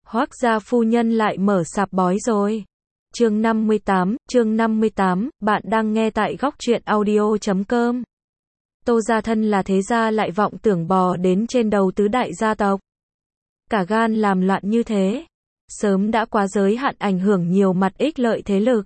Hoác gia phu nhân lại mở sạp bói rồi. Chương 58, bạn đang nghe tại góc truyện audio.com. Tô gia thân là thế gia lại vọng tưởng bò đến trên đầu tứ đại gia tộc. Cả gan làm loạn như thế, sớm đã quá giới hạn ảnh hưởng nhiều mặt ích lợi thế lực.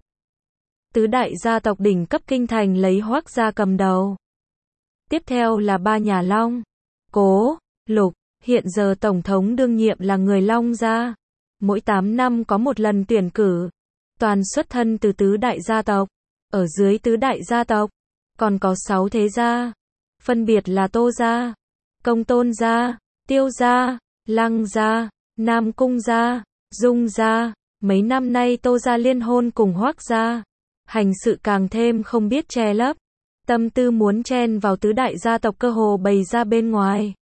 Tứ đại gia tộc đỉnh cấp kinh thành lấy Hoác gia cầm đầu. Tiếp theo là ba nhà Long, Cố, Lục, hiện giờ tổng thống đương nhiệm là người Long gia. Mỗi 8 năm có một lần tuyển cử, toàn xuất thân từ tứ đại gia tộc. Ở dưới tứ đại gia tộc, còn có 6 thế gia, phân biệt là Tô gia, Công Tôn gia, Tiêu gia, Lăng gia, Nam Cung gia, Dung gia. Mấy năm nay Tô gia liên hôn cùng Hoác gia, hành sự càng thêm không biết che lấp, tâm tư muốn chen vào tứ đại gia tộc cơ hồ bày ra bên ngoài.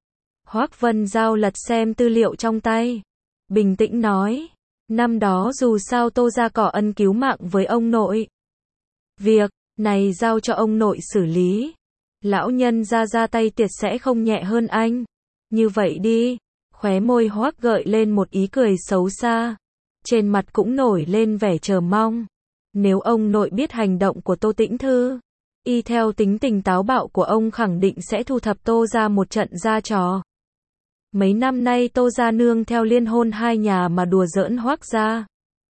Hoác Vân Giao lật xem tư liệu trong tay, bình tĩnh nói, năm đó dù sao Tô gia có ân cứu mạng với ông nội. Việc này giao cho ông nội xử lý. Lão nhân ra tay tiệt sẽ không nhẹ hơn anh. Như vậy đi, khóe môi Hoác gợi lên một ý cười xấu xa. Trên mặt cũng nổi lên vẻ chờ mong. Nếu ông nội biết hành động của Tô Tĩnh Thư, y theo tính tình táo bạo của ông khẳng định sẽ thu thập Tô gia một trận ra trò. Mấy năm nay Tô gia nương theo liên hôn hai nhà mà đùa giỡn Hoác gia,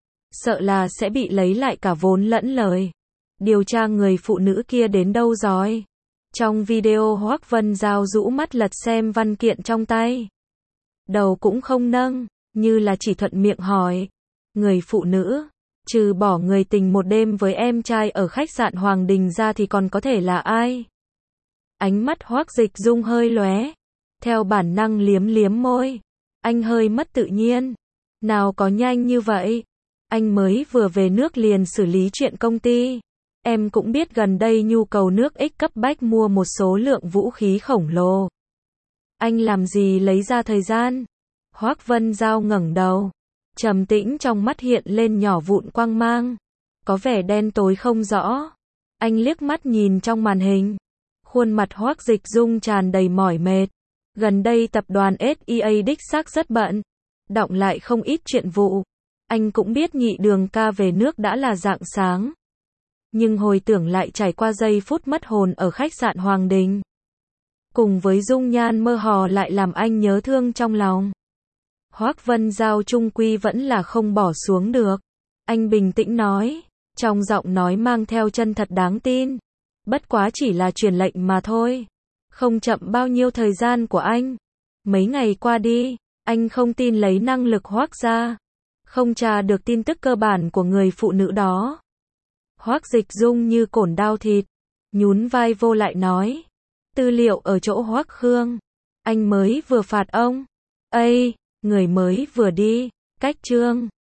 sợ là sẽ bị lấy lại cả vốn lẫn lời. Điều tra người phụ nữ kia đến đâu rồi? Trong video Hoác Vân Giao rũ mắt lật xem văn kiện trong tay, đầu cũng không nâng, như là chỉ thuận miệng hỏi. Người phụ nữ, trừ bỏ người tình một đêm với em trai ở khách sạn Hoàng Đình ra thì còn có thể là ai? Ánh mắt Hoác Dịch Dung hơi lóe, theo bản năng liếm liếm môi. Anh hơi mất tự nhiên. Nào có nhanh như vậy? Anh mới vừa về nước liền xử lý chuyện công ty. Em cũng biết gần đây nhu cầu nước ích cấp bách mua một số lượng vũ khí khổng lồ. Anh làm gì lấy ra thời gian? Hoác Vân Giao ngẩng đầu, trầm tĩnh trong mắt hiện lên nhỏ vụn quang mang, có vẻ đen tối không rõ. Anh liếc mắt nhìn trong màn hình, khuôn mặt Hoác Dịch Dung tràn đầy mỏi mệt. Gần đây tập đoàn SEA đích xác rất bận, đọng lại không ít chuyện vụ. Anh cũng biết Nhị Đường ca về nước đã là rạng sáng, nhưng hồi tưởng lại trải qua giây phút mất hồn ở khách sạn Hoàng Đình, cùng với dung nhan mơ hồ lại làm anh nhớ thương trong lòng. Hoác Vân Giao trung quy vẫn là không bỏ xuống được. Anh bình tĩnh nói, trong giọng nói mang theo chân thật đáng tin. Bất quá chỉ là truyền lệnh mà thôi. Không chậm bao nhiêu thời gian của anh. Mấy ngày qua đi, anh không tin lấy năng lực Hoác gia, không tra được tin tức cơ bản của người phụ nữ đó. Hoác Dịch Dung như cổn đao thịt, nhún vai vô lại nói, tư liệu ở chỗ Hoác Khương, anh mới vừa phạt ông. Ây, người mới vừa đi, cách chương